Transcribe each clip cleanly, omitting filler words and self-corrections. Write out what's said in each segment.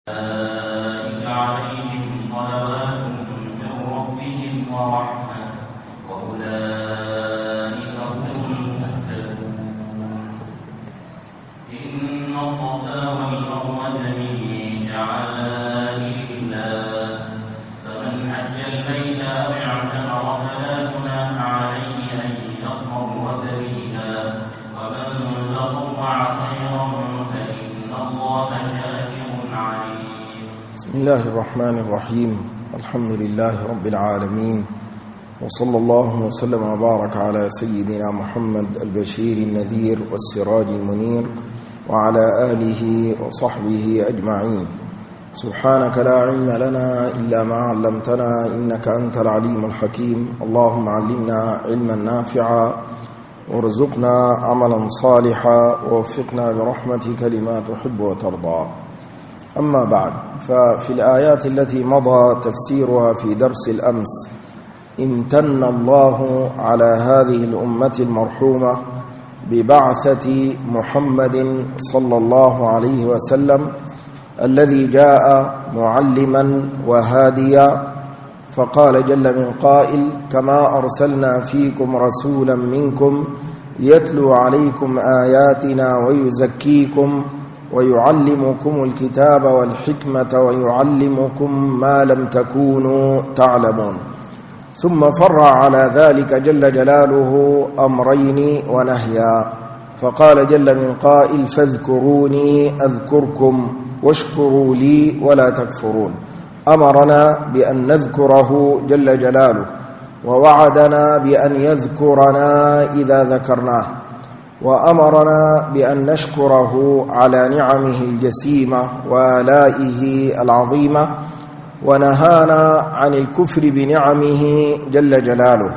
أولئك عليهم صلوات من ربهم ورحمة وأولئك هم المهتدون. إن الصفا والمروة من شعائر الله فمن حج البيت أو اعتمر فلا جناح عليه أن يطوف بهما ومن تطوع خيرا فإن الله شاكر عليم. بسم الله الرحمن الرحيم. الحمد لله رب العالمين، وصلى الله وسلم وبارك على سيدنا محمد البشير النذير والسراج المنير وعلى آله وصحبه أجمعين. سبحانك لا علم لنا إلا ما علمتنا إنك أنت العليم الحكيم. اللهم علمنا علما نافعا وارزقنا عملا صالحا ووفقنا برحمتك لما تحب وترضى. أما بعد، ففي الآيات التي مضى تفسيرها في درس الأمس امتن الله على هذه الأمة المرحومة ببعثة محمد صلى الله عليه وسلم الذي جاء معلما وهاديا، فقال جل من قائل: كما أرسلنا فيكم رسولا منكم يتلو عليكم آياتنا ويزكيكم ويعلمكم الكتاب والحكمة ويعلمكم ما لم تكونوا تعلمون. ثم فرع على ذلك جل جلاله أمرين ونهيا، فقال جل من قائل: فاذكروني أذكركم واشكروا لي ولا تكفرون. أمرنا بأن نذكره جل جلاله، ووعدنا بأن يذكرنا إذا ذكرناه، وأمرنا بأن نشكره على نعمه الجسيمة وآلائه العظيمة، ونهانا عن الكفر بنعمه جل جلاله.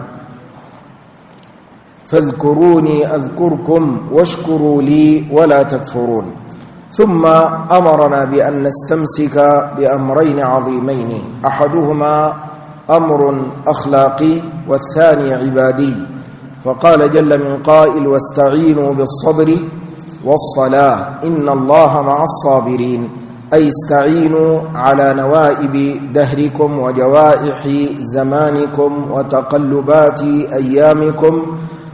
فاذكروني أذكركم واشكروا لي ولا تكفرون. ثم أمرنا بأن نستمسك بأمرين عظيمين، أحدهما أمر أخلاقي والثاني عبادي، فقال جل من قائل: واستعينوا بالصبر والصلاة إن الله مع الصابرين، أي استعينوا على نوائب دهركم وجوائح زمانكم وتقلبات أيامكم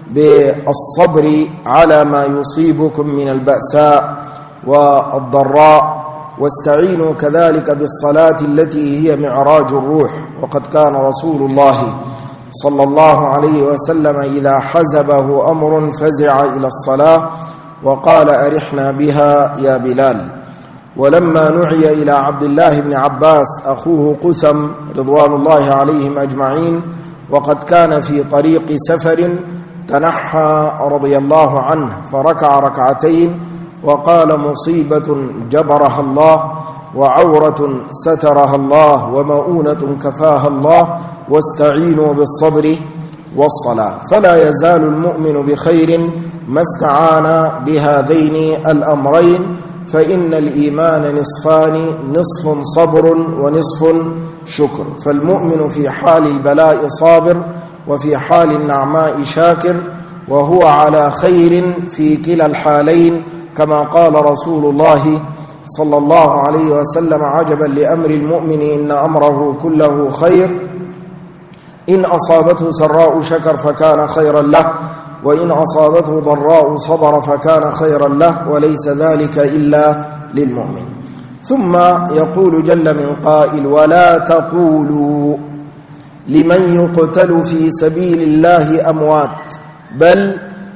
بالصبر على ما يصيبكم من البأساء والضراء، واستعينوا كذلك بالصلاة التي هي معراج الروح. وقد كان رسول الله صلى الله عليه وسلم إذا حزبه أمر فزع إلى الصلاة وقال: أرحنا بها يا بلال. ولما نعي إلى عبد الله بن عباس أخوه قثم رضوان الله عليهم أجمعين، وقد كان في طريق سفر، تنحى رضي الله عنه فركع ركعتين وقال: مصيبة جبرها الله، وعورة سترها الله، ومؤونة كفاها الله، واستعينوا بالصبر والصلاة. فلا يزال المؤمن بخير ما استعان بهذين الأمرين، فإن الإيمان نصفان: نصف صبر ونصف شكر. فالمؤمن في حال البلاء صابر، وفي حال النعماء شاكر، وهو على خير في كلا الحالين، كما قال رسول الله صلى الله عليه وسلم: عجبا لأمر المؤمن إن أمره كله خير، إن أصابته سراء شكر فكان خيرا له، وإن أصابته ضراء صبر فكان خيرا له، وليس ذلك إلا للمؤمن. ثم يقول جل من قائل: ولا تقولوا لمن يقتل في سبيل الله أموات بل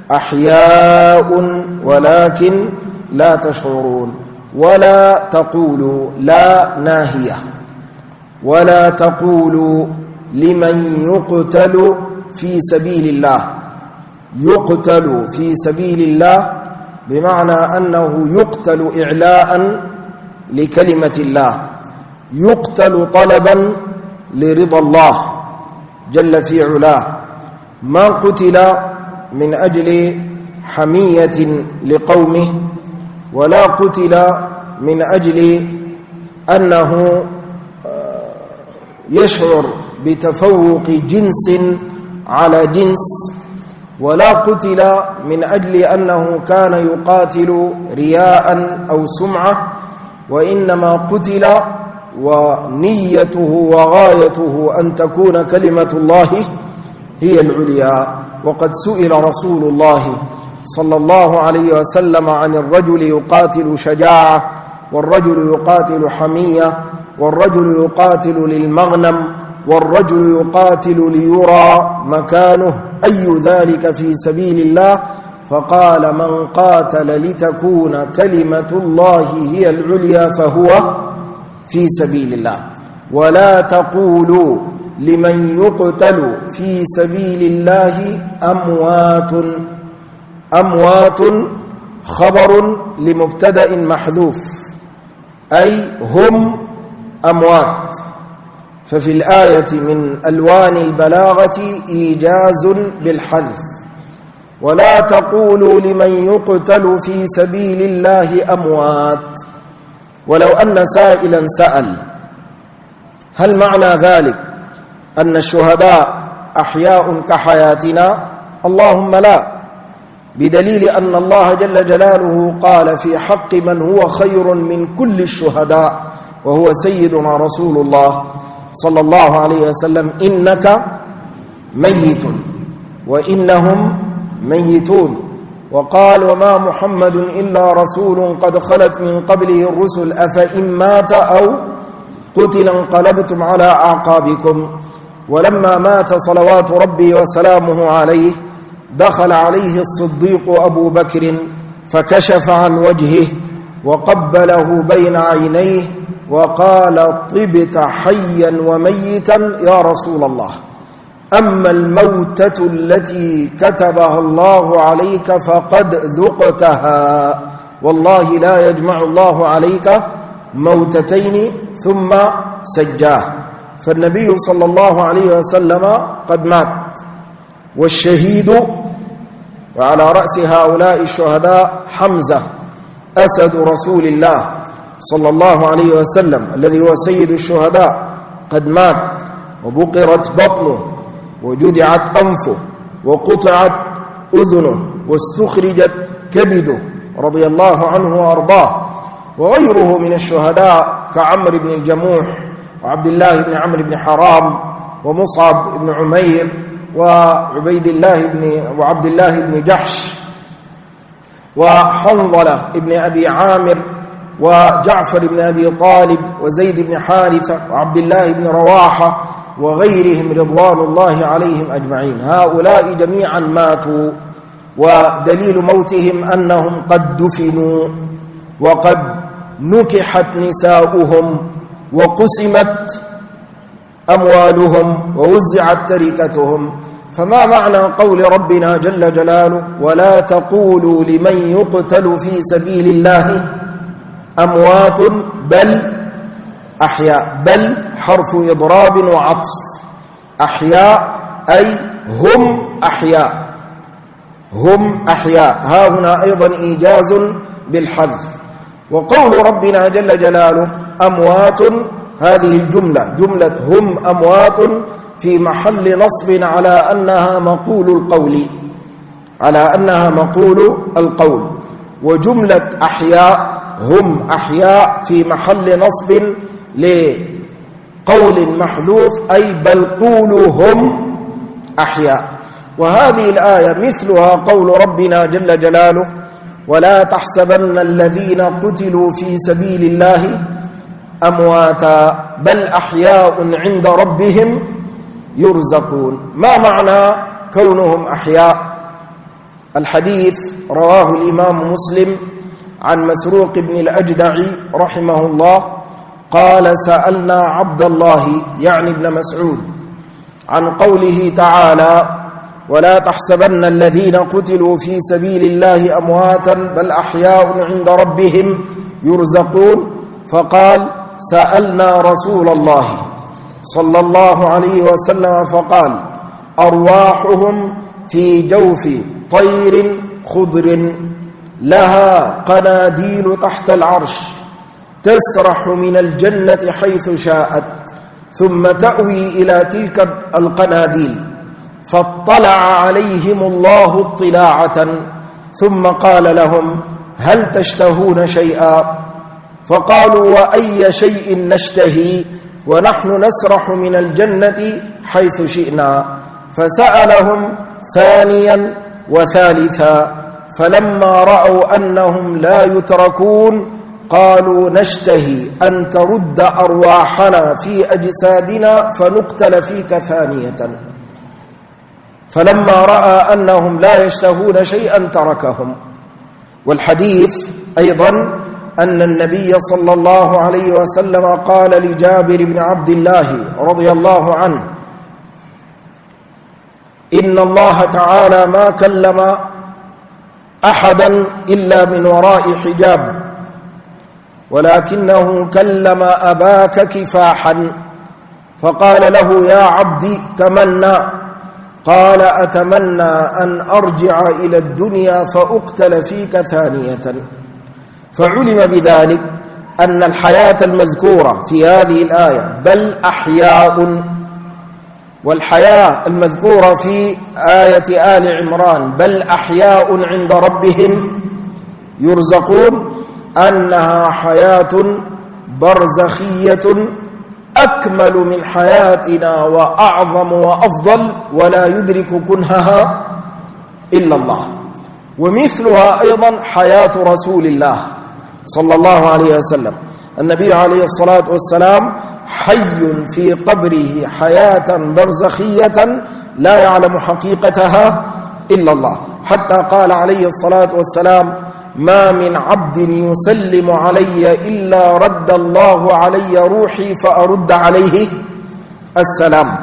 أحياء ولكن لا تشعرون. ولا تقولوا، لا ناهية، ولا تقولوا لمن يقتل في سبيل الله. يقتل في سبيل الله بمعنى أنه يقتل إعلاء لكلمة الله، يقتل طلبا لرضا الله جل في علاه. ما قتل من أجل حمية لقومه، ولا قتل من أجل أنه يشعر بتفوق جنس على جنس، ولا قتل من أجل أنه كان يقاتل رياء أو سمعة، وإنما قتل ونيته وغايته أن تكون كلمة الله هي العليا. وقد سئل رسول الله صلى الله عليه وسلم عن الرجل يقاتل شجاعة، والرجل يقاتل حمية، والرجل يقاتل للمغنم، والرجل يقاتل ليرى مكانه، أي ذلك في سبيل الله؟ فقال: من قاتل لتكون كلمة الله هي العليا فهو في سبيل الله. ولا تقولوا لمن يقتل في سبيل الله أموات. أموات خبر لمبتدأ محذوف، أي هم أموات. ففي الآية من ألوان البلاغة إيجاز بالحذف. ولا تقولوا لمن يقتل في سبيل الله أموات. ولو أن سائلا سأل: هل معنى ذلك أن الشهداء أحياء كحياتنا؟ اللهم لا، بدليل أن الله جل جلاله قال في حق من هو خير من كل الشهداء وهو سيدنا رسول الله صلى الله عليه وسلم: إنك ميت وإنهم ميتون. وقال: وما محمد إلا رسول قد خلت من قبله الرسل أفإن مات أو قتل انقلبتم على أعقابكم. ولما مات صلوات ربي وسلامه عليه دخل عليه الصديق أبو بكر فكشف عن وجهه وقبله بين عينيه وقال: طبت حيا وميتا يا رسول الله، أما الموتة التي كتبها الله عليك فقد ذقتها، والله لا يجمع الله عليك موتتين ثم سجاه. فالنبي صلى الله عليه وسلم قد مات. والشهيد، وعلى رأس هؤلاء الشهداء حمزة أسد رسول الله صلى الله عليه وسلم الذي هو سيد الشهداء، قد مات وبقرت بطنه وجدعت أنفه وقطعت أذنه واستخرجت كبده رضي الله عنه وأرضاه. وغيره من الشهداء كعمرو بن الجموح وعبد الله بن عمرو بن حرام ومصعب بن عمير وعبيد الله بن جحش وحنظلة بن أبي عامر وجعفر بن أبي طالب وزيد بن حارثة وعبد الله بن رواحة وغيرهم رضوان الله عليهم أجمعين. هؤلاء جميعا ماتوا، ودليل موتهم أنهم قد دفنوا وقد نكحت نساؤهم وقسمت أموالهم ووزعت تركتهم. فما معنى قول ربنا جل جلاله: ولا تقولوا لمن يقتل في سبيل الله أموات بل أحياء؟ بل حرف إضراب وعطف، أحياء أي هم أحياء، هم أحياء. ها هنا أيضا إيجاز بالحذف. وقول ربنا جل جلاله أموات، هذه الجملة جملة هم أموات في محل نصب على أنها مقول القول، على أنها مقول القول. وجملة أحياء هم أحياء في محل نصب لقول محذوف، أي بل قولوا هم أحياء. وهذه الآية مثلها قول ربنا جل جلاله: ولا تحسبن الذين قتلوا في سبيل الله أمواتا بل أحياء عند ربهم يرزقون. ما معنى كونهم أحياء؟ الحديث رواه الإمام مسلم عن مسروق بن الأجدع رحمه الله قال: سألنا عبد الله يعني ابن مسعود عن قوله تعالى: ولا تحسبن الذين قتلوا في سبيل الله أمواتا بل أحياء عند ربهم يرزقون. فقال: سألنا رسول الله صلى الله عليه وسلم فقال: أرواحهم في جوف طير خضر لها قناديل تحت العرش تسرح من الجنة حيث شاءت ثم تأوي إلى تلك القناديل، فاطلع عليهم الله اطلاعة ثم قال لهم: هل تشتهون شيئا؟ فقالوا وأي شيء نشتهي ونحن نسرح من الجنة حيث شئنا. فسألهم ثانيا وثالثا، فلما رأوا أنهم لا يتركون قالوا نشتهي أن ترد أرواحنا في أجسادنا فنقتل فيك ثانية. فلما رأى أنهم لا يشتهون شيئا تركهم. والحديث أيضا أن النبي صلى الله عليه وسلم قال لجابر بن عبد الله رضي الله عنه: إن الله تعالى ما كلم أحدا إلا من وراء حجاب، ولكنه كلم أباك كفاحا، فقال له: يا عبدي تمنى. قال: أتمنى أن أرجع إلى الدنيا فأقتل فيك ثانية. فعلم بذلك أن الحياة المذكورة في هذه الآية بل أحياء، والحياة المذكورة في آية آل عمران بل أحياء عند ربهم يرزقون أنها حياة برزخية أكمل من حياتنا وأعظم وأفضل، ولا يدرك كنهها إلا الله. ومثلها أيضا حياة رسول الله صلى الله عليه وسلم. النبي عليه الصلاة والسلام حي في قبره حياة برزخية لا يعلم حقيقتها إلا الله، حتى قال عليه الصلاة والسلام: ما من عبد يسلم علي إلا رد الله علي روحي فأرد عليه السلام.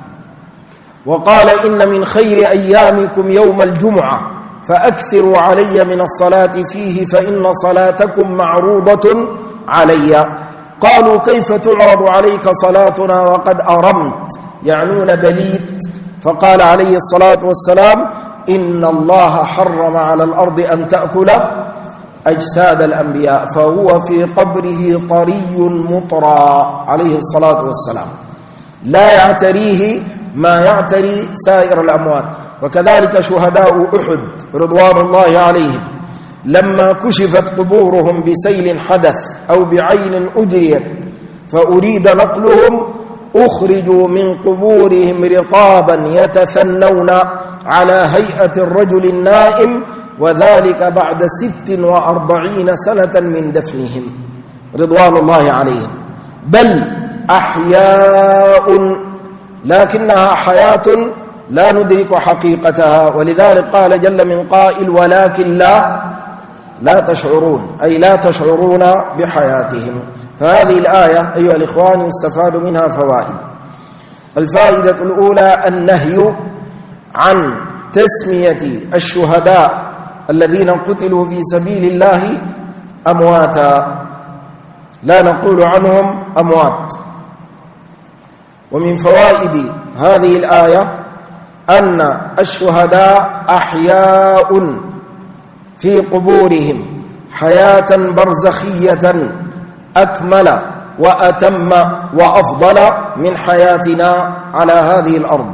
وقال: إن من خير أيامكم يوم الجمعة فأكثروا علي من الصلاة فيه فإن صلاتكم معروضة علي. قالوا: كيف تعرض عليك صلاتنا وقد أرمت؟ يعنون بليت. فقال عليه الصلاة والسلام: إن الله حرم على الأرض أن تأكل أجساد الأنبياء، فهو في قبره طري مطرى عليه الصلاة والسلام، لا يعتريه ما يعتري سائر الأموات. وكذلك شهداء أحد رضوان الله عليهم لما كشفت قبورهم بسيل حدث أو بعين أجريت فأريد نقلهم أخرجوا من قبورهم رطابا يتثنون على هيئة الرجل النائم، وذلك بعد 46 سنة من دفنهم رضوان الله عليهم. بل أحياء، لكنها حياة لا ندرك حقيقتها. ولذلك قال جل من قائل: ولكن لا تشعرون، أي لا تشعرون بحياتهم. فهذه الآية أيها الإخوان يستفاد منها فوائد. الفائدة الأولى: النهي عن تسمية الشهداء الذين قتلوا في سبيل الله أمواتا، لا نقول عنهم أموات. ومن فوائد هذه الآية أن الشهداء أحياء في قبورهم حياة برزخية أكمل وأتم وأفضل من حياتنا على هذه الأرض.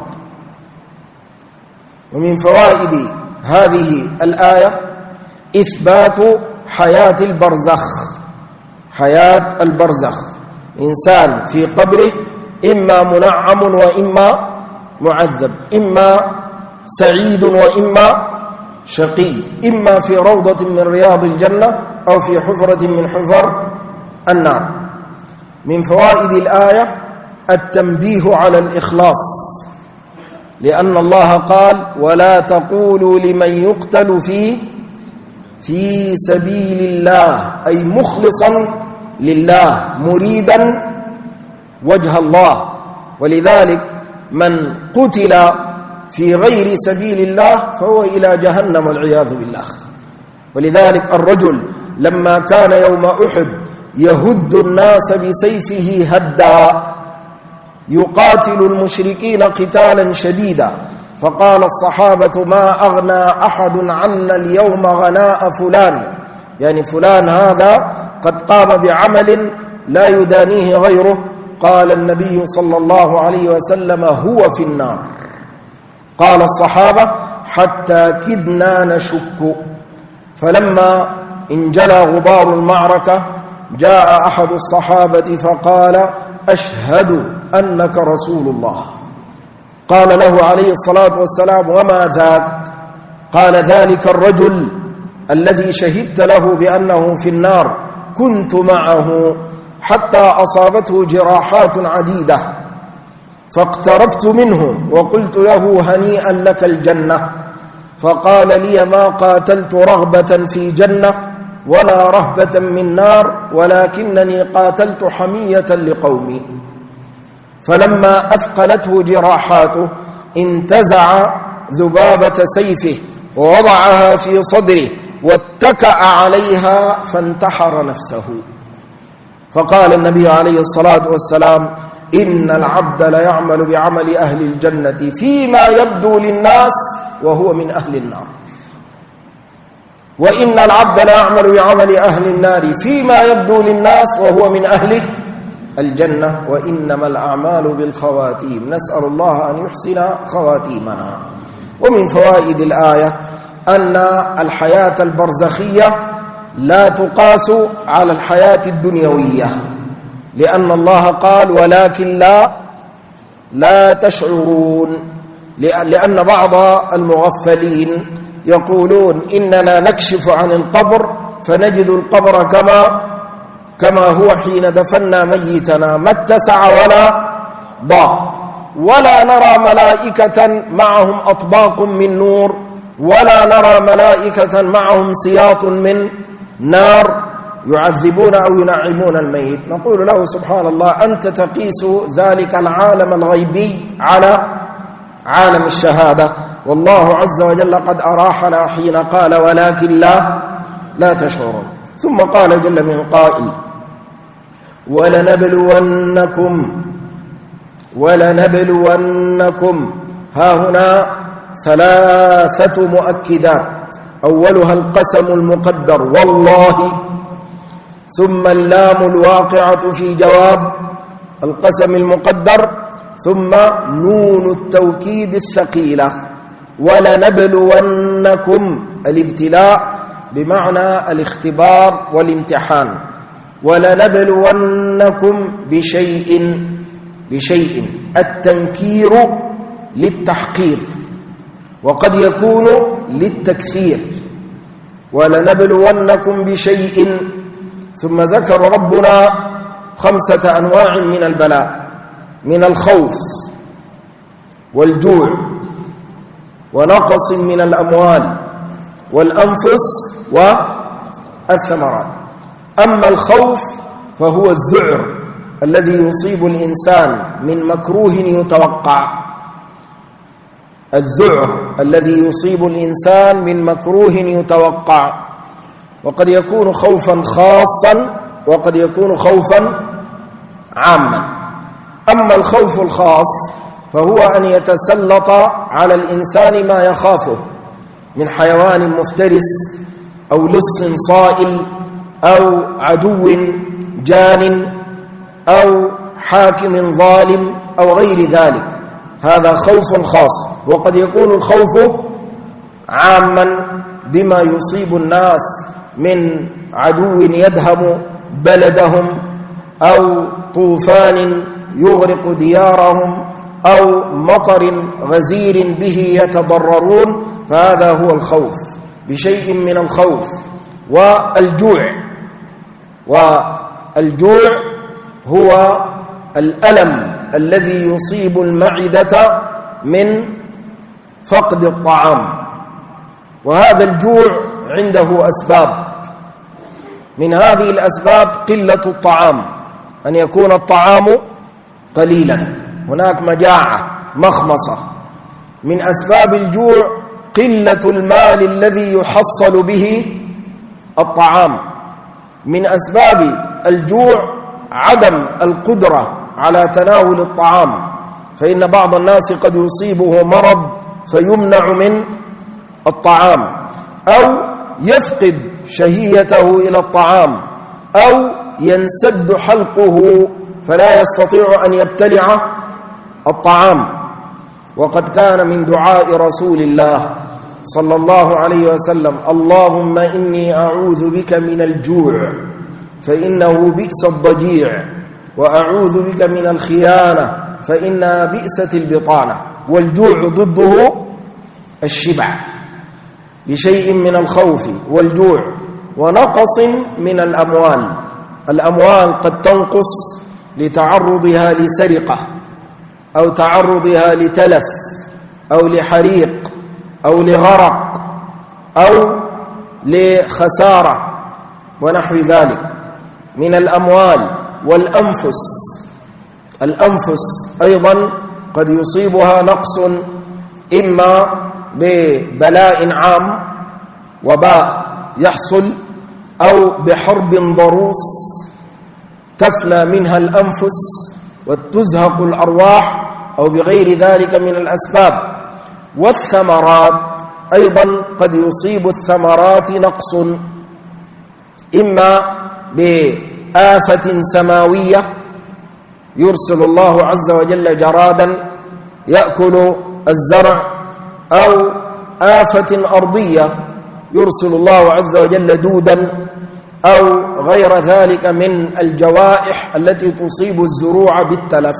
ومن فوائد هذه الآية إثبات حياة البرزخ، حياة البرزخ، إنسان في قبره إما منعم وإما معذب، إما سعيد وإما شقي، إما في روضة من رياض الجنة أو في حفرة من حفر النار. من فوائد الآية التنبيه على الإخلاص، لأن الله قال: ولا تقولوا لمن يقتل في سبيل الله، أي مخلصا لله مريدا وجه الله. ولذلك من قتل في غير سبيل الله فهو إلى جهنم والعياذ بالله. ولذلك الرجل لما كان يوم أحد يهد الناس بسيفه هدا يقاتل المشركين قتالا شديدا، فقال الصحابة: ما أغنى أحد عنا اليوم غناء فلان، يعني فلان هذا قد قام بعمل لا يدانيه غيره. قال النبي صلى الله عليه وسلم: هو في النار. قال الصحابة: حتى كدنا نشك. فلما انجلى غبار المعركة جاء أحد الصحابة فقال أشهد أنك رسول الله. قال له عليه الصلاة والسلام وما ذاك؟ قال ذلك الرجل الذي شهدت له بأنه في النار كنت معه حتى أصابته جراحات عديدة فاقتربت منه وقلت له هنيئا لك الجنة، فقال لي ما قاتلت رغبة في جنة ولا رهبة من نار، ولكنني قاتلت حمية لقومي. فلما أثقلته جراحاته انتزع ذبابة سيفه ووضعها في صدره واتكأ عليها فانتحر نفسه. فقال النبي عليه الصلاة والسلام إن العبد ليعمل بعمل أهل الجنة فيما يبدو للناس وهو من أهل النار، وإن العبد ليعمل بعمل أهل النار فيما يبدو للناس وهو من أهل الجنة، وإنما الأعمال بالخواتيم. نسأل الله أن يحسن خواتيمنا. ومن فوائد الآية أن الحياة البرزخية لا تقاس على الحياة الدنيوية، لأن الله قال ولكن لا تشعرون، لأن بعض المغفلين يقولون إننا نكشف عن القبر فنجد القبر كما هو حين دفنا ميتنا، ما اتسع ولا ضاق، ولا نرى ملائكة معهم أطباق من نور، ولا نرى ملائكة معهم سياط من نار يعذبون أو ينعمون الميت. نقول له سبحان الله أنت تقيس ذلك العالم الغيبي على عالم الشهادة، والله عز وجل قد أراحنا حين قال ولكن لا تشعرون. ثم قال جل من قائل ولنبلونكم ها هنا ثلاثة مؤكدات، أولها القسم المقدر والله، ثم اللام الواقعة في جواب القسم المقدر، ثم نون التوكيد الثقيلة. ولنبلونكم الابتلاء بمعنى الاختبار والامتحان، ولنبلونكم بشيء التنكير للتحقير وقد يكون للتكثير. ولنبلونكم بشيء، ثم ذكر ربنا 5 أنواع من البلاء: من الخوف والجوع ونقص من الأموال والأنفس والثمرات. أما الخوف فهو الذعر الذي يصيب الإنسان من مكروه يتوقع، الذعر الذي يصيب الإنسان من مكروه يتوقع، وقد يكون خوفا خاصا وقد يكون خوفا عاما. أما الخوف الخاص فهو أن يتسلط على الإنسان ما يخافه من حيوان مفترس أو لص صائل أو عدو جان أو حاكم ظالم أو غير ذلك، هذا خوف خاص. وقد يكون الخوف عاما بما يصيب الناس من عدو يدهم بلدهم أو طوفان يغرق ديارهم أو مطر غزير به يتضررون، فهذا هو الخوف، بشيء من الخوف. والجوع هو الألم الذي يصيب المعدة من فقد الطعام، وهذا الجوع عنده أسباب. من هذه الأسباب قلة الطعام، أن يكون الطعام قليلا، هناك مجاعة مخمصة. من أسباب الجوع قلة المال الذي يحصل به الطعام. من أسباب الجوع عدم القدرة على تناول الطعام، فإن بعض الناس قد يصيبه مرض فيمنع من الطعام، أو يفقد شهيته إلى الطعام، أو ينسد حلقه فلا يستطيع أن يبتلع الطعام. وقد كان من دعاء رسول الله صلى الله عليه وسلم اللهم إني أعوذ بك من الجوع فإنه بئس الضجيع، وأعوذ بك من الخيانة فإنها بئست البطانة. والجوع ضده الشبع بشيء من الخوف والجوع. ونقص من الأموال، الأموال قد تنقص لتعرضها لسرقة أو تعرضها لتلف أو لحريق أو لغرق أو لخسارة ونحو ذلك من الأموال. والأنفس، الأنفس أيضا قد يصيبها نقص، إما ببلاء عام وباء يحصل، أو بحرب ضروس تفنى منها الأنفس وتزهق الأرواح، أو بغير ذلك من الأسباب. والثمرات أيضا قد يصيب الثمرات نقص، إما بآفة سماوية يرسل الله عز وجل جرادا يأكل الزرع، أو آفة أرضية يرسل الله عز وجل دودا، أو غير ذلك من الجوائح التي تصيب الزروع بالتلف.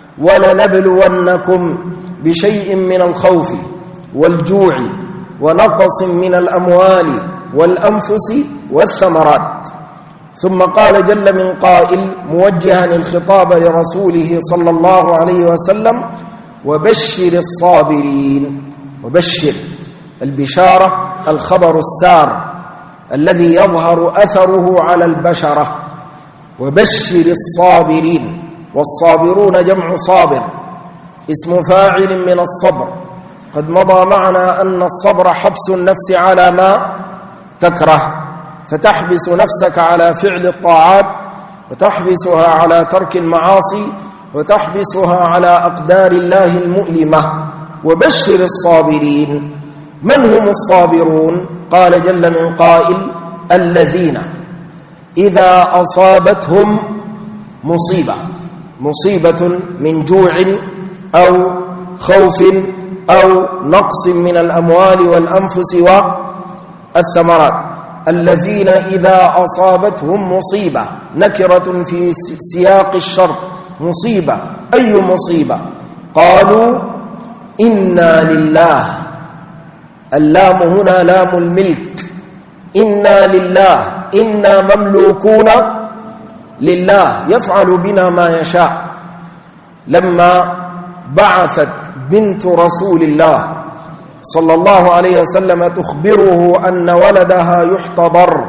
ولنبلونكم بشيء من الخوف والجوع ونقص من الأموال والأنفس والثمرات. ثم قال جل من قائل موجها الخطاب لرسوله صلى الله عليه وسلم: وبشر الصابرين. وبشر، البشارة الخبر السار الذي يظهر أثره على البشرة. وبشر الصابرين. والصابرون جمع صابر، اسم فاعل من الصبر. قد مضى معنا أن الصبر حبس النفس على ما تكره، فتحبس نفسك على فعل الطاعات، وتحبسها على ترك المعاصي، وتحبسها على أقدار الله المؤلمة. وبشر الصابرين. من هم الصابرون؟ قال جل من قائل: الذين إذا أصابتهم مصيبة من جوع أو خوف أو نقص من الأموال والأنفس والثمرات. الذين إذا أصابتهم مصيبة، نكرة في سياق الشرط، مصيبة، أي مصيبة؟ قالوا إنا لله. اللام هنا لام الملك، إنا لله، إنا مملوكون لله، يفعل بنا ما يشاء. لما بعثت بنت رسول الله صلى الله عليه وسلم تخبره أن ولدها يحتضر،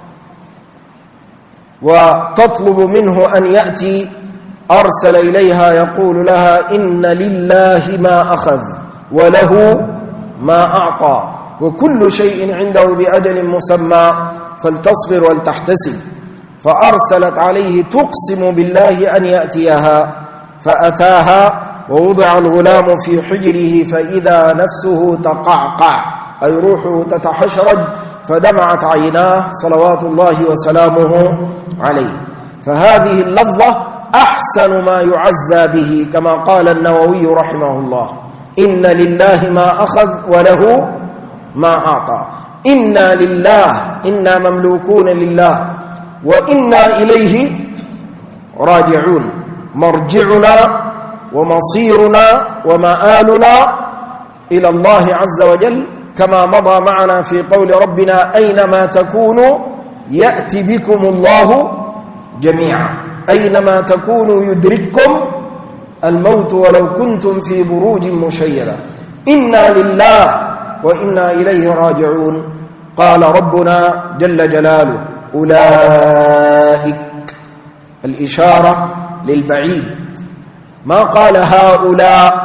وتطلب منه أن يأتي، أرسل إليها يقول لها: إن لله ما أخذ وله ما أعطى، وكل شيء عنده بأجل مسمى، فلتصبر ولتحتسب. فأرسلت عليه تقسم بالله أن يأتيها، فأتاها ووضع الغلام في حجره فإذا نفسه تقعقع، أي روحه تتحشرج، فدمعت عيناه صلوات الله وسلامه عليه. فهذه اللفظة أحسن ما يعزى به، كما قال النووي رحمه الله: إن لله ما أخذ وله ما أعطى. إنا لله، إنا مملوكون لله، وإنا إليه راجعون. مرجعنا ومصيرنا ومآلنا إلى الله عز وجل، كما مضى معنا في قول ربنا: أينما تكونوا يأتي بكم الله جميعا. أينما تكونوا يدرككم الموت ولو كنتم في بروج مشيدة. إنا لله وإنا إليه راجعون. قال ربنا جل جلاله: أولئك، الإشارة للبعيد، ما قال هؤلاء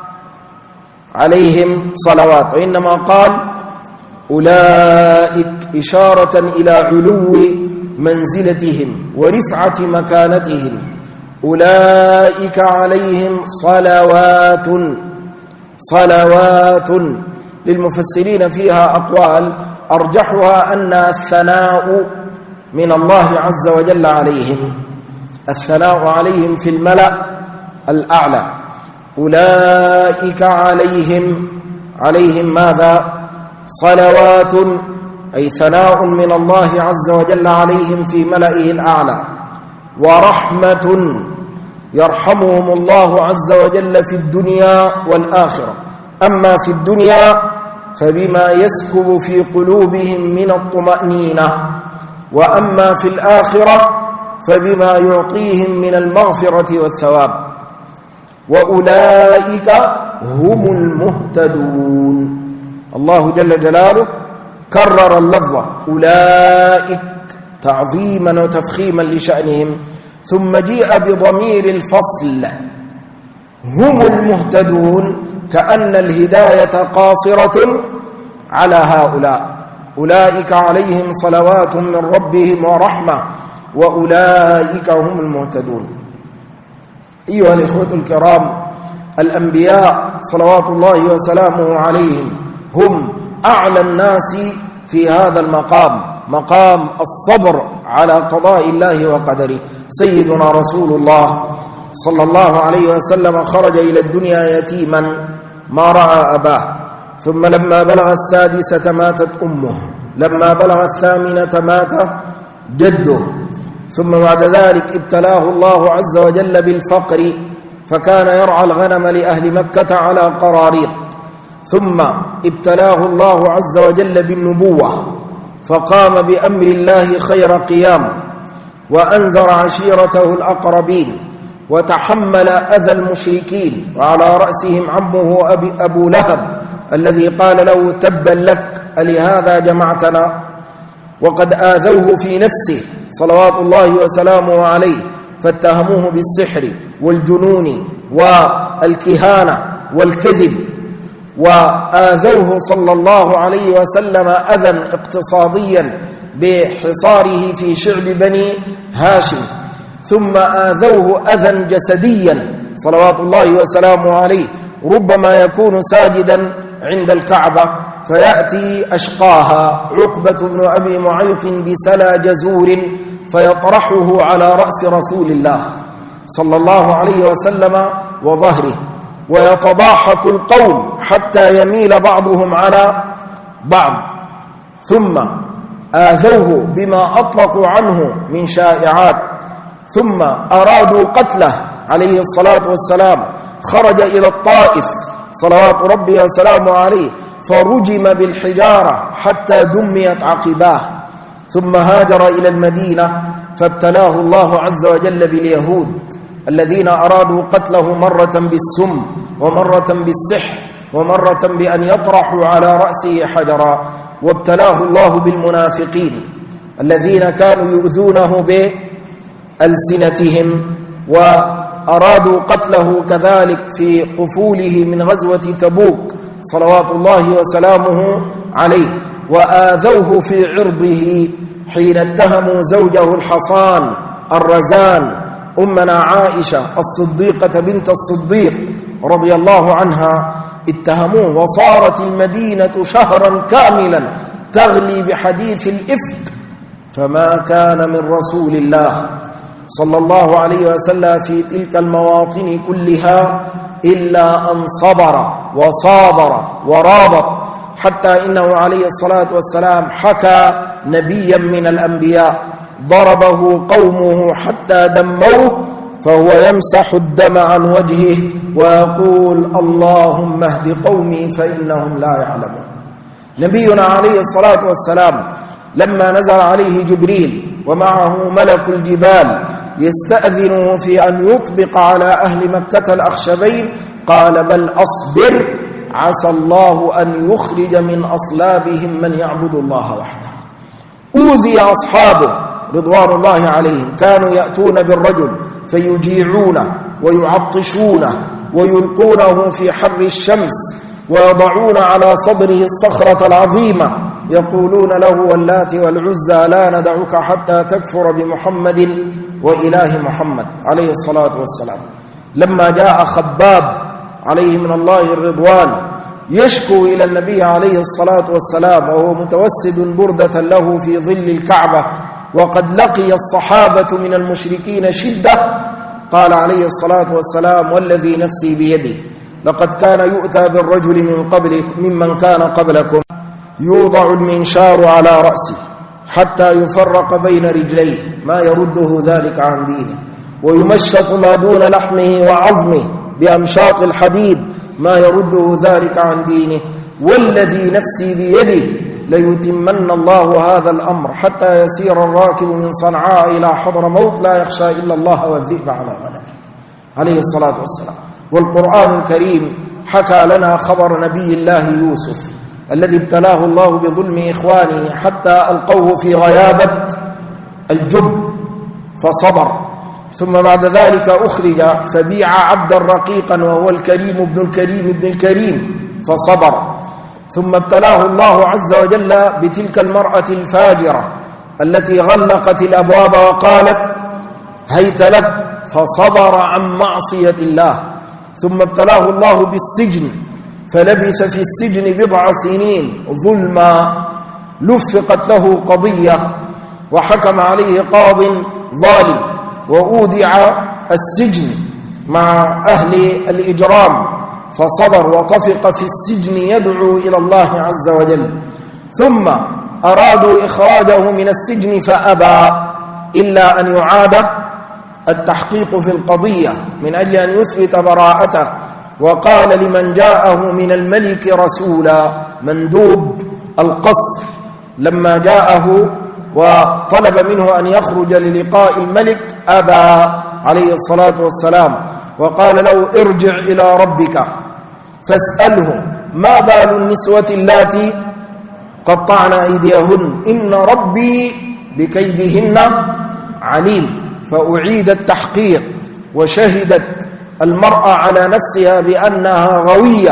عليهم صلوات، وإنما قال أولئك إشارة إلى علو منزلتهم ورفعة مكانتهم. أولئك عليهم صلوات. للمفسرين فيها أقوال، أرجحها أن الثناء من الله عز وجل عليهم، الثناء عليهم في الملأ الأعلى. أولئك عليهم ماذا؟ صلوات أي ثناء من الله عز وجل عليهم في ملئه الأعلى، ورحمة يرحمهم الله عز وجل في الدنيا والآخرة. أما في الدنيا فبما يسكب في قلوبهم من الطمأنينة، وأما في الآخرة فبما يعطيهم من المغفرة والثواب، وأولئك هم المهتدون. الله جل جلاله كرر اللفظ أولئك تعظيما وتفخيما لشأنهم، ثم جيء بضمير الفصل هم المهتدون، كأن الهداية قاصرة على هؤلاء. أولئك عليهم صلوات من ربهم ورحمة وأولئك هم المهتدون. أيها الإخوة الكرام، الأنبياء صلوات الله وسلامه عليهم هم أعلى الناس في هذا المقام، مقام الصبر على قضاء الله وقدره. سيدنا رسول الله صلى الله عليه وسلم خرج إلى الدنيا يتيما ما رأى أباه، ثم لما بلغ 6 ماتت أمه، لما بلغ 8 مات جده، ثم بعد ذلك ابتلاه الله عز وجل بالفقر، فكان يرعى الغنم لأهل مكة على قراريط، ثم ابتلاه الله عز وجل بالنبوة، فقام بأمر الله خير قيام، وأنذر عشيرته الأقربين، وتحمل أذى المشركين، وعلى رأسهم عمه أبو لهب الذي قال له تبا لك ألهذا جمعتنا، وقد آذوه في نفسه صلوات الله وسلامه عليه، فاتهموه بالسحر والجنون والكهانة والكذب، وآذوه صلى الله عليه وسلم أذى اقتصاديا بحصاره في شعب بني هاشم، ثم آذوه أذى جسديا صلوات الله وسلامه عليه، ربما يكون ساجدا عند الكعبة فيأتي أشقاها عقبة بن أبي معيط بسلا جزور فيطرحه على رأس رسول الله صلى الله عليه وسلم وظهره، ويتضاحك القوم حتى يميل بعضهم على بعض، ثم آذوه بما أطلقوا عنه من شائعات، ثم أرادوا قتله عليه الصلاة والسلام، خرج إلى الطائف صلوات ربي وسلامه عليه فرجم بالحجارة حتى دميت عقباه، ثم هاجر إلى المدينة فابتلاه الله عز وجل باليهود الذين أرادوا قتله مرة بالسم ومرة بالسحر ومرة بأن يطرحوا على رأسه حجرا، وابتلاه الله بالمنافقين الذين كانوا يؤذونه بألسنتهم، وأرادوا قتله كذلك في قفوله من غزوة تبوك صلوات الله وسلامه عليه، وآذوه في عرضه حين اتهموا زوجه الحصان الرزان أمنا عائشة الصديقة بنت الصديق رضي الله عنها، اتهموه، وصارت المدينة شهرا كاملا تغلي بحديث الإفك، فما كان من رسول الله صلى الله عليه وسلم في تلك المواطن كلها إلا أن صبر وصابر ورابط، حتى إنه عليه الصلاة والسلام حكى نبيا من الأنبياء ضربه قومه حتى دموه فهو يمسح الدم عن وجهه ويقول اللهم اهد قومي فإنهم لا يعلمون. نبينا عليه الصلاة والسلام لما نزل عليه جبريل ومعه ملك الجبال يستأذنه في أن يطبق على أهل مكة الأخشبين، قال بل أصبر عسى الله أن يخرج من أصلابهم من يعبد الله وحده. أوذي أصحابه رضوان الله عليهم، كانوا يأتون بالرجل فيجيعونه ويعطشونه ويلقونه في حر الشمس ويضعون على صدره الصخرة العظيمة، يقولون له واللات والعزى لا ندعك حتى تكفر بمحمد وإله محمد عليه الصلاة والسلام. لما جاء خباب عليه من الله الرضوان يشكو إلى النبي عليه الصلاة والسلام وهو متوسد بردة له في ظل الكعبة وقد لقي الصحابة من المشركين شدة، قال عليه الصلاة والسلام والذي نفسي بيده لقد كان يؤتى بالرجل من قبلك ممن كان قبلكم يوضع المنشار على رأسه حتى يفرق بين رجليه ما يرده ذلك عن دينه، ويمشط ما دون لحمه وعظمه بأمشاط الحديد ما يرده ذلك عن دينه. والذي نفسي بيده ليتمن الله هذا الأمر حتى يسير الراكب من صنعاء إلى حضرموت لا يخشى إلا الله والذئب على غنمه عليه الصلاة والسلام. والقرآن الكريم حكى لنا خبر نبي الله يوسف الذي ابتلاه الله بظلم إخوانه حتى ألقوه في غيابة الجب فصبر، ثم بعد ذلك أخرج فبيع عبدا رقيقا وهو الكريم ابن الكريم ابن الكريم فصبر، ثم ابتلاه الله عز وجل بتلك المرأة الفاجرة التي غلقت الأبواب وقالت هيت لك فصبر عن معصية الله، ثم ابتلاه الله بالسجن فلبث في السجن 9 سنين ظلما، لفقت له قضية وحكم عليه قاض ظالم وأودع السجن مع أهل الإجرام فصبر وطفق في السجن يدعو إلى الله عز وجل، ثم أرادوا إخراجه من السجن فأبى إلا أن يعاد التحقيق في القضية من أجل أن يثبت براءته، وقال لمن جاءه من الملك رسولا مندوب القصر لما جاءه وطلب منه أن يخرج للقاء الملك أبى عليه الصلاة والسلام، وقال له ارجع إلى ربك فاسأله ما بال النسوة اللاتي قطعن أيديهن إن ربي بكيدهن عليم. فأعيد التحقيق وشهدت المرأة على نفسها بأنها غوية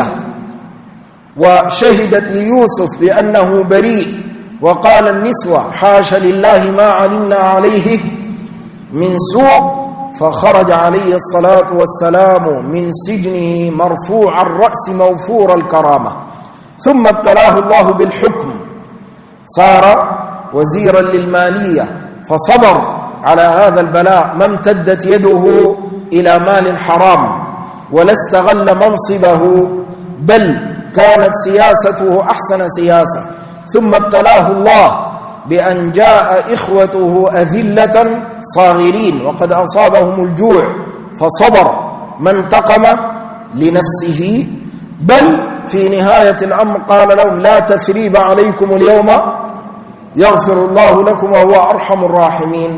وشهدت ليوسف بأنه بريء، وقال النسوة حاش لله ما علمنا عليه من سوء، فخرج عليه الصلاة والسلام من سجنه مرفوع الرأس موفور الكرامة. ثم ابتلاه الله بالحكم صار وزيرا للمالية فصبر على هذا البلاء، ما امتدت يده إلى مال حرام ولا استغل منصبه بل كانت سياسته أحسن سياسة. ثم ابتلاه الله بأن جاء إخوته أذلة صاغرين وقد أصابهم الجوع فصبر ما انتقم لنفسه، بل في نهاية الأمر قال لهم لا تثريب عليكم اليوم يغفر الله لكم وهو أرحم الراحمين،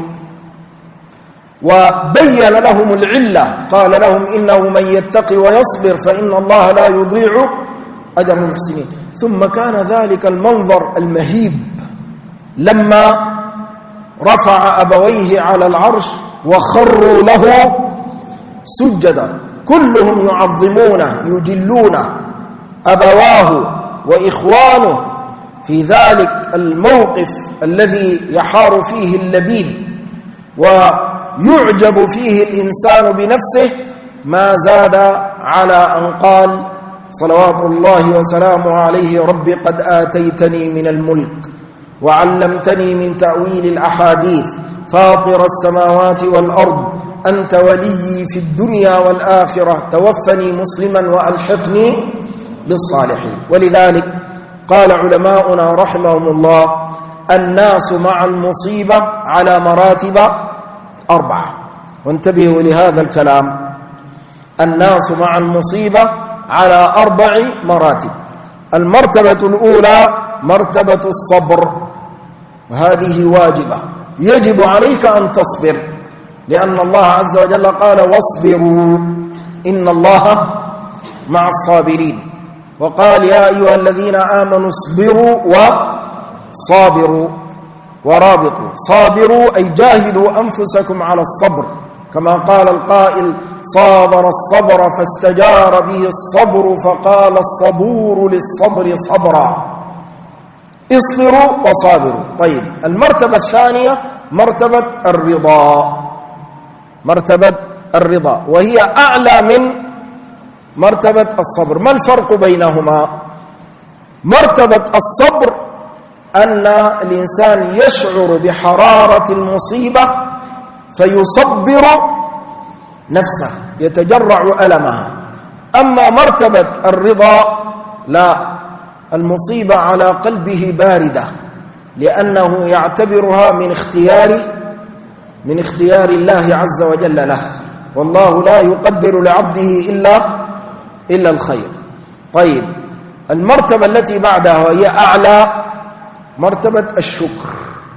وبين لهم العلة قال لهم إنه من يتقي ويصبر فإن الله لا يضيع أجر المحسنين. ثم كان ذلك المنظر المهيب لما رفع أبويه على العرش وخروا له سجدا كلهم يعظمونه يجلونه أبواه وإخوانه في ذلك الموقف الذي يحار فيه اللبيب ويعجب فيه الإنسان بنفسه، ما زاد على أن قال صلوات الله وسلامه عليه ربي قد آتيتني من الملك وعلمتني من تأويل الأحاديث فاطر السماوات والأرض أنت ولي في الدنيا والآخرة توفني مسلما وألحقني بالصالحين. ولذلك قال علماؤنا رحمهم الله الناس مع المصيبة على مراتب 4، وانتبهوا لهذا الكلام، الناس مع المصيبة على 4 مراتب. المرتبة الأولى مرتبة الصبر، وهذه واجبة يجب عليك أن تصبر، لأن الله عز وجل قال واصبروا إن الله مع الصابرين، وقال يا أيها الذين آمنوا اصبروا وصابروا ورابطوا. صابروا أي جاهدوا أنفسكم على الصبر، كما قال القائل صابر الصبر فاستجار به الصبر فقال الصبور للصبر صبرا. اصبروا وصابروا. طيب المرتبة الثانية مرتبة الرضا، مرتبة الرضا وهي أعلى من مرتبة الصبر. ما الفرق بينهما؟ مرتبة الصبر أن الإنسان يشعر بحرارة المصيبة فيصبر نفسه يتجرع ألمها. أما مرتبة الرضا لا، المصيبة على قلبه باردة، لأنه يعتبرها من اختيار الله عز وجل له، والله لا يقدر لعبده إلا الخير. طيب، المرتبة التي بعدها وهي أعلى مرتبة الشكر،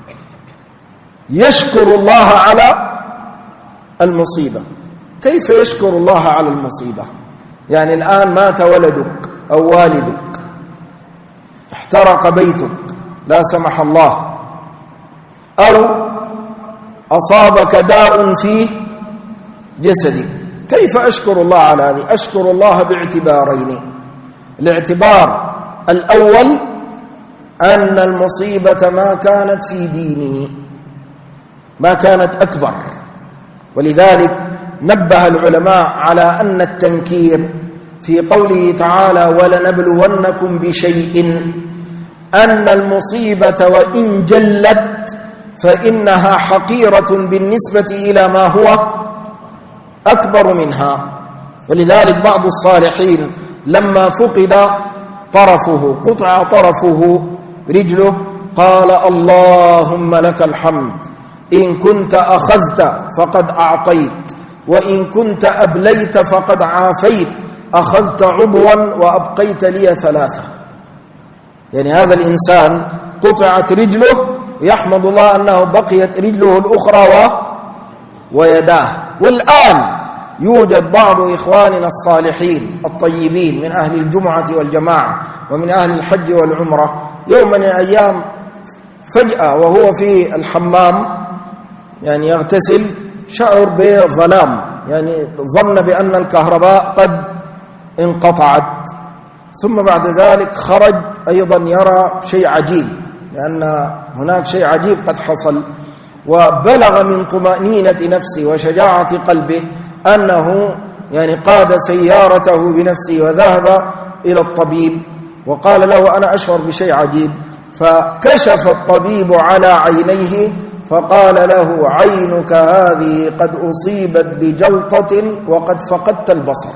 يشكر الله على المصيبة. كيف يشكر الله على المصيبة؟ يعني الآن مات ولدك أو والدك، احترق بيتك لا سمح الله، أو أصابك داء في جسدك، كيف أشكر الله على هذه؟ أشكر الله باعتبارين. الاعتبار الأول أن المصيبة ما كانت في ديني، ما كانت أكبر، ولذلك نبه العلماء على أن التنكير في قوله تعالى ولنبلونكم بشيء، أن المصيبة وإن جلت فإنها حقيرة بالنسبة إلى ما هو أكبر منها. ولذلك بعض الصالحين لما فقد طرفه، قطع طرفه رجله، قال اللهم لك الحمد، إن كنت أخذت فقد أعطيت، وإن كنت أبليت فقد عافيت، أخذت عضوا وأبقيت لي ثلاثة. يعني هذا الإنسان قطعت رجله يحمد الله أنه بقيت رجله الأخرى ويداه. والآن يوجد بعض إخواننا الصالحين الطيبين من أهل الجمعة والجماعة ومن أهل الحج والعمرة، يوم من الأيام فجأة وهو في الحمام يعني يغتسل شعر بظلام، يعني ظن بأن الكهرباء قد انقطعت، ثم بعد ذلك خرج أيضا يرى شيء عجيب، لأن هناك شيء عجيب قد حصل، وبلغ من طمأنينة نفسه وشجاعة قلبه أنه يعني قاد سيارته بنفسه وذهب إلى الطبيب وقال له أنا أشعر بشيء عجيب، فكشف الطبيب على عينيه فقال له عينك هذه قد أصيبت بجلطة وقد فقدت البصر.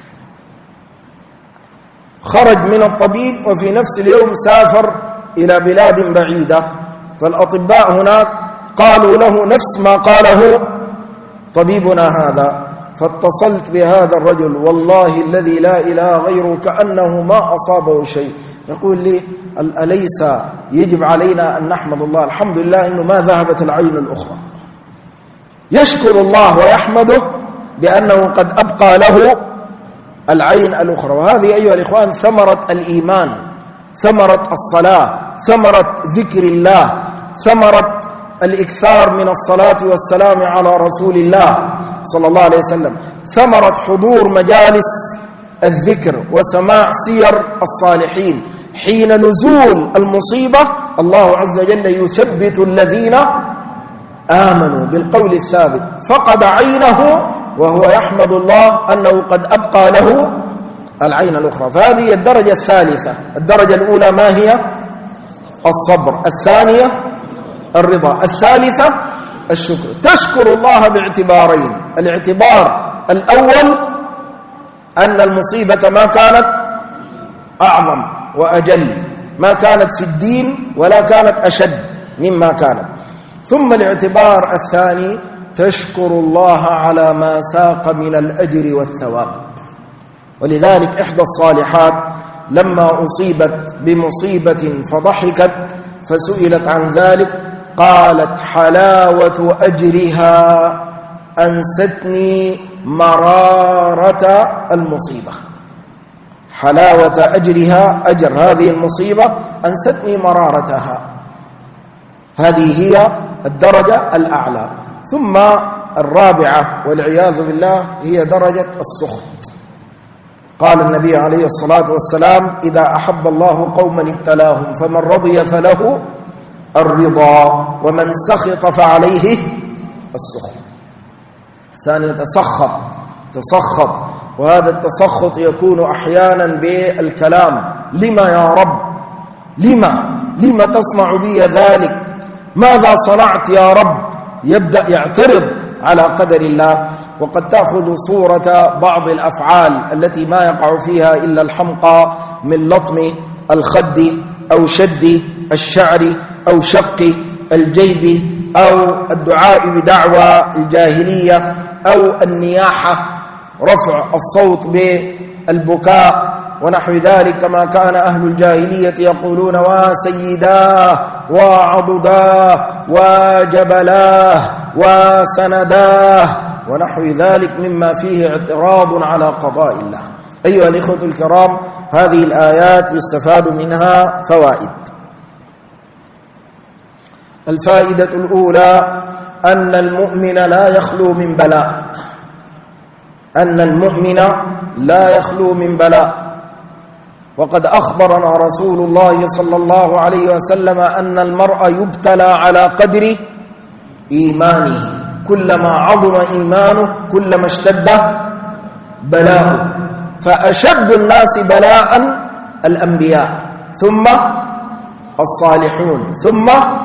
خرج من الطبيب وفي نفس اليوم سافر إلى بلاد بعيدة، فالأطباء هناك قالوا له نفس ما قاله طبيبنا هذا. فاتصلت بهذا الرجل والله الذي لا إله غيره كأنه ما أصابه شيء، يقول لي أليس يجب علينا أن نحمد الله؟ الحمد لله أنه ما ذهبت العين الأخرى. يشكر الله ويحمده بأنه قد أبقى له العين الأخرى. وهذه أيها الإخوان ثمرة الإيمان، ثمرة الصلاة، ثمرة ذكر الله، ثمرة الإكثار من الصلاة والسلام على رسول الله صلى الله عليه وسلم، ثمرة حضور مجالس الذكر وسماع سير الصالحين. حين نزول المصيبة الله عز وجل يثبت الذين آمنوا بالقول الثابت. فقد عينه وهو يحمد الله أنه قد أبقى له العين الأخرى. فهذه الدرجة الثالثة. الدرجة الأولى ما هي؟ الصبر. الثانية الرضا. الثالثة الشكر. تشكر الله باعتبارين. الاعتبار الأول أن المصيبة ما كانت أعظم وأجل، ما كانت في الدين ولا كانت أشد مما كانت. ثم الاعتبار الثاني تشكر الله على ما ساق من الأجر والثواب. ولذلك إحدى الصالحات لما أصيبت بمصيبة فضحكت فسئلت عن ذلك قالت حلاوة أجرها أنستني مرارة المصيبة. حلاوة أجرها، أجر هذه المصيبة، أنستني مرارتها. هذه هي الدرجة الأعلى. ثم الرابعة والعياذ بالله هي درجة السخط. قال النبي عليه الصلاة والسلام إذا أحب الله قوما ابتلاهم فمن رضي فله الرضا ومن سخط فعليه السخط. ثانيا تسخط، وهذا التسخط يكون أحيانا بالكلام. لما يا رب؟ لما تصنع بي ذلك؟ ماذا صنعت يا رب؟ يبدأ يعترض على قدر الله. وقد تأخذ صورة بعض الأفعال التي ما يقع فيها إلا الحمقى من لطم الخد أو شد الشعر أو شق الجيب أو الدعاء بدعوى الجاهلية أو النياحة رفع الصوت بالبكاء ونحو ذلك، كما كان أهل الجاهلية يقولون وسيداه وعضداه وجبلاه وسنداه ونحو ذلك مما فيه اعتراض على قضاء الله. أيها الإخوة الكرام، هذه الآيات يستفاد منها فوائد. الفائدة الأولى أن المؤمن لا يخلو من بلاء، أن المؤمن لا يخلو من بلاء. وقد أخبرنا رسول الله صلى الله عليه وسلم أن المرء يبتلى على قدر إيمانه، كلما عظم إيمانه كلما اشتد بلاءه. فأشد الناس بلاء الأنبياء، ثم الصالحون، ثم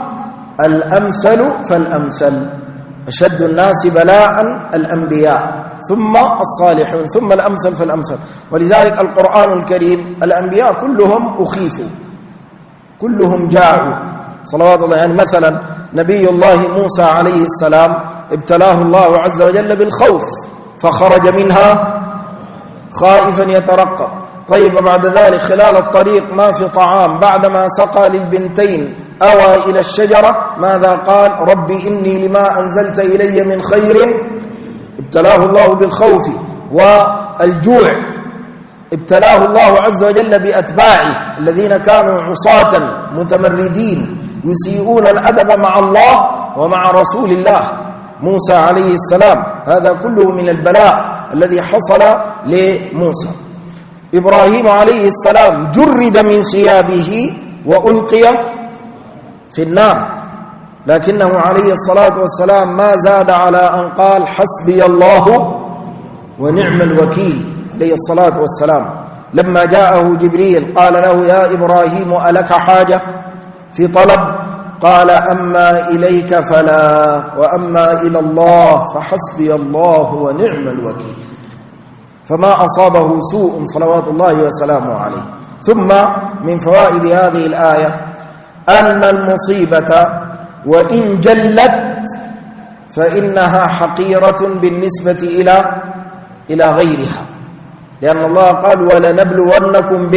الأمثل فالأمثل. أشد الناس بلاء الأنبياء، ثم الصالحون، ثم الأمثل فالأمثل. ولذلك القرآن الكريم الأنبياء كلهم أخيفوا، كلهم جاعوا صلوات الله. يعني مثلا نبي الله موسى عليه السلام ابتلاه الله عز وجل بالخوف فخرج منها خائفا يترقب. طيب بعد ذلك خلال الطريق ما في طعام، بعدما سقى للبنتين أوى إلى الشجرة ماذا قال؟ رب إني لما أنزلت إلي من خير. ابتلاه الله بالخوف والجوع. ابتلاه الله عز وجل بأتباعه الذين كانوا عصاة متمردين يسيئون الأدب مع الله ومع رسول الله موسى عليه السلام. هذا كله من البلاء الذي حصل لموسى. إبراهيم عليه السلام جرد من ثيابه وألقي في النار، لكنه عليه الصلاة والسلام ما زاد على أن قال حسبي الله ونعم الوكيل عليه الصلاة والسلام. لما جاءه جبريل قال له يا إبراهيم ألك حاجة في طلب؟ قال أما إليك فلا، وأما إلى الله فحسبي الله ونعم الوكيل. فما أصابه سوء صلوات الله وسلامه عليه. ثم من فوائد هذه الآية أن المصيبة وإن جلت فإنها حقيرة بالنسبة إلى غيرها، لأن الله قال ولنبلونكم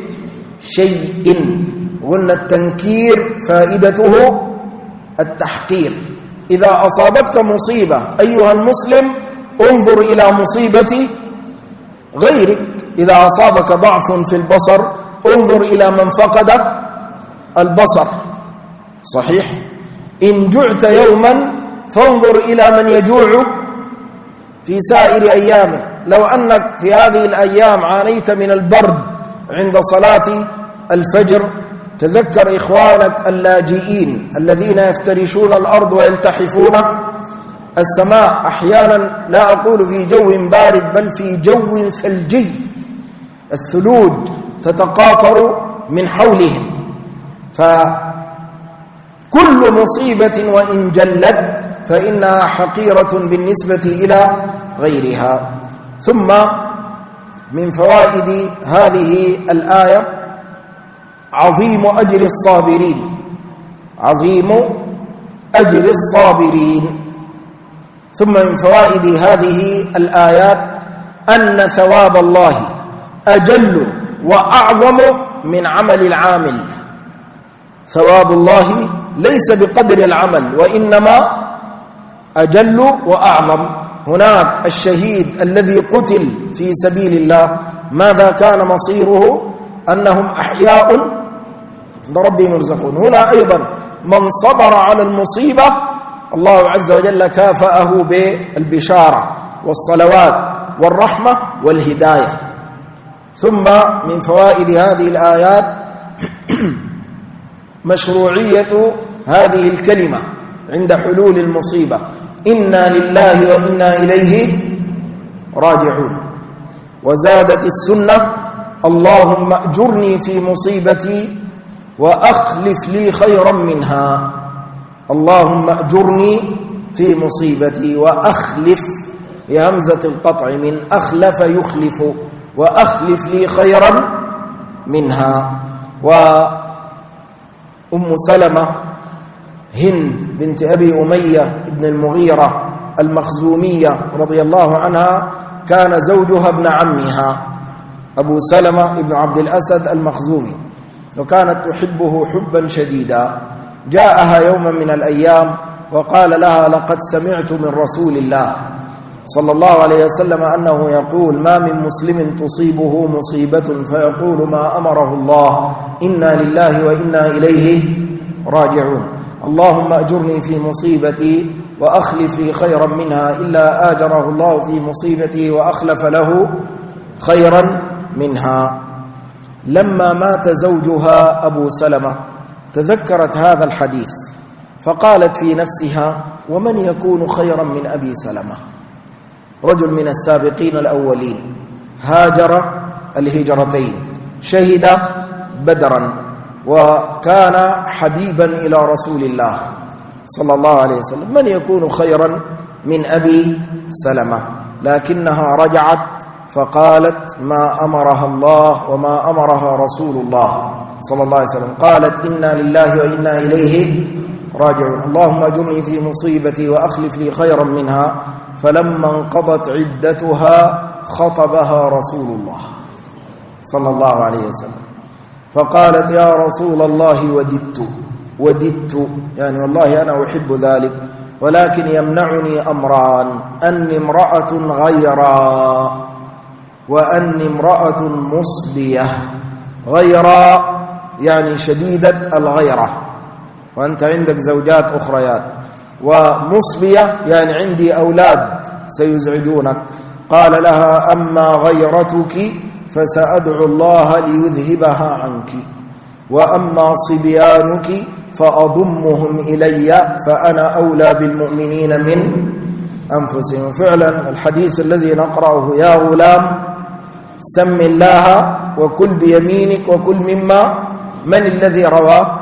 بشيء، وقلنا التنكير فائدته التحقير. إذا أصابتك مصيبة أيها المسلم انظر إلى مصيبة غيرك. إذا أصابك ضعف في البصر انظر إلى من فقد البصر، صحيح؟ إن جعت يوما فانظر إلى من يجوع في سائر أيامه. لو أنك في هذه الأيام عانيت من البرد عند صلاة الفجر تذكر إخوانك اللاجئين الذين يفترشون الأرض ويلتحفون السماء، أحيانا لا أقول في جو بارد بل في جو ثلجي، الثلوج تتقاطر من حولهم. فكل مصيبة وإن جلت فإنها حقيرة بالنسبة إلى غيرها. ثم من فوائد هذه الآية عظيم أجر الصابرين، عظيم أجر الصابرين. ثم من فوائد هذه الآيات أن ثواب الله أجل وأعظم من عمل العامل. ثواب الله ليس بقدر العمل وإنما أجل وأعظم. هناك الشهيد الذي قتل في سبيل الله ماذا كان مصيره؟ أنهم أحياء عند ربهم يرزقون. هنا أيضا من صبر على المصيبة الله عز وجل كافأه بالبشارة والصلوات والرحمة والهداية. ثم من فوائد هذه الآيات مشروعية هذه الكلمة عند حلول المصيبة، إنا لله وإنا إليه راجعون. وزادت السنة اللهم أجرني في مصيبتي وأخلف لي خيرا منها. اللهم أجرني في مصيبتي وأخلف بهمزة القطع من أخلف يخلف، وأخلف لي خيرا منها. وأم سلمة هند بنت أبي أمية بن المغيرة المخزومية رضي الله عنها كان زوجها ابن عمها أبو سلمة بن عبد الأسد المخزومي، وكانت تحبه حبا شديدا. جاءها يوما من الأيام وقال لها: لقد سمعت من رسول الله صلى الله عليه وسلم أنه يقول: ما من مسلم تصيبه مصيبة فيقول ما أمره الله إنا لله وإنا إليه راجعون، اللهم أجرني في مصيبتي وأخلف لي خيرا منها، إلا آجره الله في مصيبتي وأخلف له خيرا منها. لما مات زوجها أبو سلمة تذكرت هذا الحديث فقالت في نفسها: ومن يكون خيرا من أبي سلمة؟ رجل من السابقين الأولين، هاجر الهجرتين، شهد بدرا، وكان حبيبا إلى رسول الله صلى الله عليه وسلم، من يكون خيرا من أبي سلمة؟ لكنها رجعت فقالت: ما أمرها الله وما أمرها رسول الله صلى الله عليه وسلم. قالت: إنا لله وإنا إليه راجعون، اللهم أجرني في مصيبتي وأخلف لي خيرا منها. فلما انقضت عدتها خطبها رسول الله صلى الله عليه وسلم فقالت: يا رسول الله وددت يعني والله أنا أحب ذلك، ولكن يمنعني أمران: أني امرأة غيرا وأني امرأة مصبية. غيرا يعني شديدة الغيرة، وأنت عندك زوجات أخريات، ومصبية يعني عندي أولاد سيزعجونك. قال لها: أما غيرتك فسأدعو الله ليذهبها عنك، وأما صبيانك فأضمهم إلي فأنا أولى بالمؤمنين من أنفسهم. فعلا الحديث الذي نقرأه: يا غلام سم الله وكل بيمينك وكل مما، من الذي رواه؟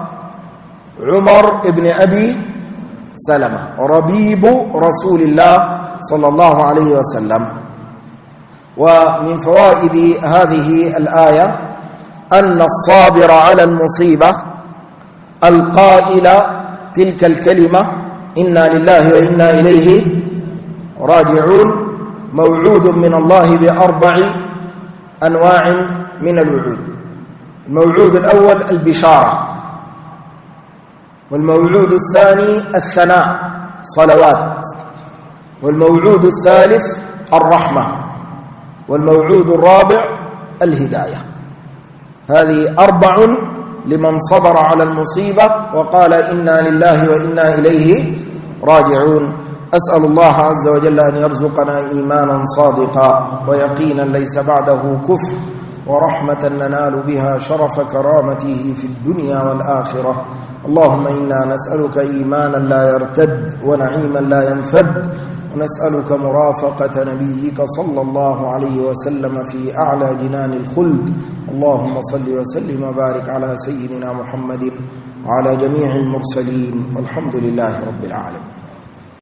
عمر بن أبي سلمة ربيب رسول الله صلى الله عليه وسلم. ومن فوائد هذه الآية أن الصابر على المصيبة القائل تلك الكلمة إنا لله وإنا إليه راجعون موعود من الله بأربع أنواع من الوعود. الموعود الأول البشارة، والموعود الثاني الثناء صلوات، والموعود الثالث الرحمة، والموعود الرابع الهداية. هذه أربع لمن صبر على المصيبة وقال إنا لله وإنا إليه راجعون. أسأل الله عز وجل أن يرزقنا إيمانا صادقا ويقينا ليس بعده كفر، ورحمة ننال بها شرف كرامته في الدنيا والآخرة. اللهم إنا نسألك إيمانا لا يرتد ونعيما لا ينفد، ونسألك مرافقة نبيك صلى الله عليه وسلم في أعلى جنان الخلد. اللهم صل وسلم وبارك على سيدنا محمد وعلى جميع المرسلين، والحمد لله رب العالمين.